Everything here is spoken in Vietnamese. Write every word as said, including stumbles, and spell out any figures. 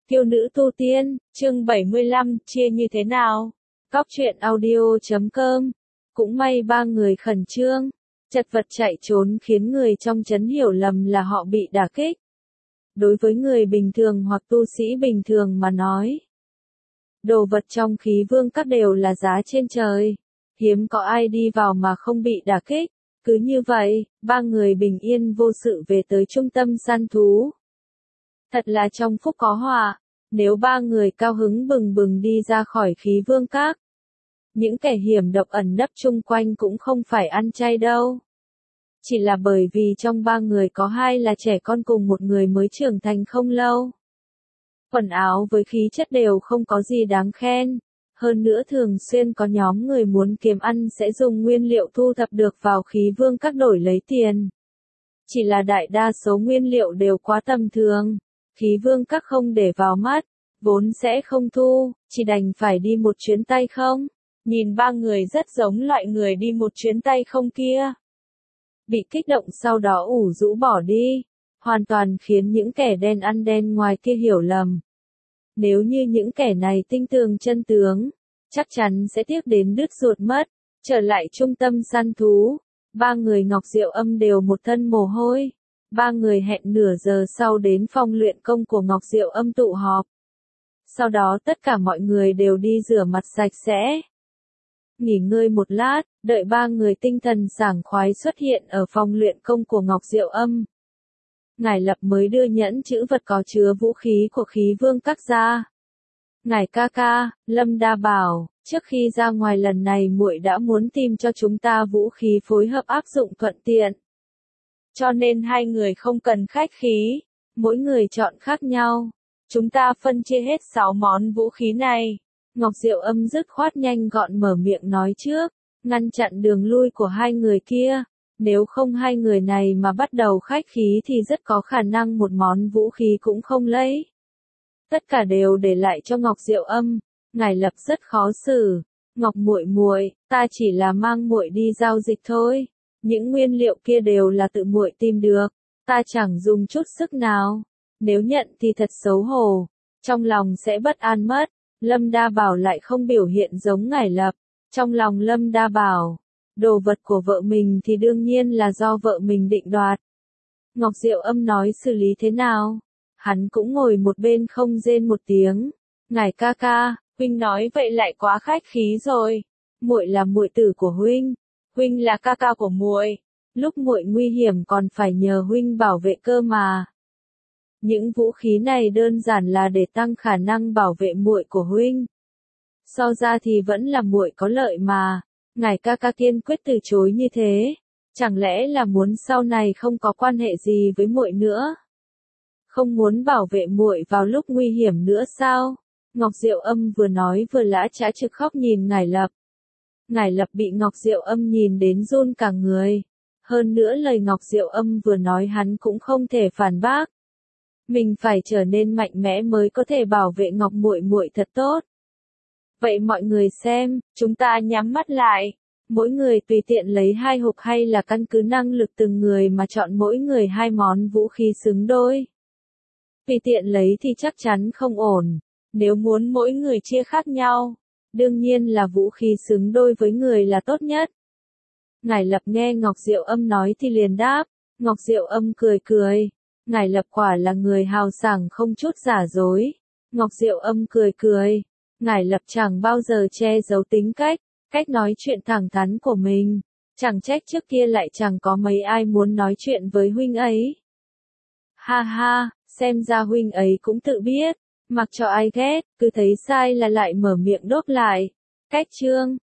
Kiêu nữ tu tiên, chương bảy mươi lăm, chia như thế nào? Cóc truyện audio chấm com. Cũng may ba người khẩn trương, chật vật chạy trốn khiến người trong trấn hiểu lầm là họ bị đả kích. Đối với người bình thường hoặc tu sĩ bình thường mà nói, đồ vật trong khí vương các đều là giá trên trời. Hiếm có ai đi vào mà không bị đả kích. Cứ như vậy, ba người bình yên vô sự về tới trung tâm săn thú. Thật là trong phúc có họa, nếu ba người cao hứng bừng bừng đi ra khỏi khí vương các. Những kẻ hiểm độc ẩn nấp chung quanh cũng không phải ăn chay đâu. Chỉ là bởi vì trong ba người có hai là trẻ con cùng một người mới trưởng thành không lâu. Quần áo với khí chất đều không có gì đáng khen. Hơn nữa thường xuyên có nhóm người muốn kiếm ăn sẽ dùng nguyên liệu thu thập được vào khí vương các đổi lấy tiền. Chỉ là đại đa số nguyên liệu đều quá tầm thường. Khí vương các không để vào mắt, vốn sẽ không thu, chỉ đành phải đi một chuyến tay không. Nhìn ba người rất giống loại người đi một chuyến tay không kia. Bị kích động sau đó ủ rũ bỏ đi, hoàn toàn khiến những kẻ đen ăn đen ngoài kia hiểu lầm. Nếu như những kẻ này tinh tường chân tướng, chắc chắn sẽ tiếc đến đứt ruột mất. Trở lại trung tâm săn thú, ba người Ngọc Diệu Âm đều một thân mồ hôi. Ba người hẹn nửa giờ sau đến phòng luyện công của Ngọc Diệu Âm tụ họp. Sau đó tất cả mọi người đều đi rửa mặt sạch sẽ. Nghỉ ngơi một lát, đợi ba người tinh thần sảng khoái xuất hiện ở phòng luyện công của Ngọc Diệu Âm. Ngài Lập mới đưa nhẫn chữ vật có chứa vũ khí của khí vương các ra. Ngài ca ca, Lâm Đa bảo, trước khi ra ngoài lần này muội đã muốn tìm cho chúng ta vũ khí phối hợp áp dụng thuận tiện. Cho nên hai người không cần khách khí, mỗi người chọn khác nhau. Chúng ta phân chia hết sáu món vũ khí này. Ngọc Diệu Âm dứt khoát nhanh gọn mở miệng nói trước, ngăn chặn đường lui của hai người kia. Nếu không hai người này mà bắt đầu khách khí thì rất có khả năng một món vũ khí cũng không lấy. Tất cả đều để lại cho Ngọc Diệu Âm. Ngài Lập rất khó xử. Ngọc muội muội, ta chỉ là mang muội đi giao dịch thôi. Những nguyên liệu kia đều là tự muội tìm được, ta chẳng dùng chút sức nào. Nếu nhận thì thật xấu hổ, trong lòng sẽ bất an mất. Lâm Đa Bảo lại không biểu hiện giống Ngải Lập. Trong lòng Lâm Đa Bảo, đồ vật của vợ mình thì đương nhiên là do vợ mình định đoạt. Ngọc Diệu Âm nói xử lý thế nào? Hắn cũng ngồi một bên không rên một tiếng. Ngài ca ca, huynh nói vậy lại quá khách khí rồi. Muội là muội tử của huynh. Huynh là ca ca của muội, lúc muội nguy hiểm còn phải nhờ huynh bảo vệ cơ mà. Những vũ khí này đơn giản là để tăng khả năng bảo vệ muội của huynh. So ra thì vẫn là muội có lợi mà. Ngài ca ca kiên quyết từ chối như thế, chẳng lẽ là muốn sau này không có quan hệ gì với muội nữa? Không muốn bảo vệ muội vào lúc nguy hiểm nữa sao? Ngọc Diệu Âm vừa nói vừa lã chã trực khóc nhìn Ngải Lập. Ngải Lập bị Ngọc Diệu Âm nhìn đến run cả người. Hơn nữa lời Ngọc Diệu Âm vừa nói hắn cũng không thể phản bác. Mình phải trở nên mạnh mẽ mới có thể bảo vệ Ngọc muội muội thật tốt. Vậy mọi người xem, chúng ta nhắm mắt lại. Mỗi người tùy tiện lấy hai hộp hay là căn cứ năng lực từng người mà chọn mỗi người hai món vũ khí xứng đôi. Tùy tiện lấy thì chắc chắn không ổn. Nếu muốn mỗi người chia khác nhau, đương nhiên là vũ khí xứng đôi với người là tốt nhất. Ngải Lập nghe Ngọc Diệu Âm nói thì liền đáp. Ngọc Diệu Âm cười cười. Ngải Lập quả là người hào sảng không chút giả dối. Ngọc Diệu Âm cười cười. Ngải Lập chẳng bao giờ che giấu tính cách, cách nói chuyện thẳng thắn của mình. Chẳng trách trước kia lại chẳng có mấy ai muốn nói chuyện với huynh ấy. Ha ha, xem ra huynh ấy cũng tự biết. Mặc cho ai ghét, cứ thấy sai là lại mở miệng đốt lại. Cách chương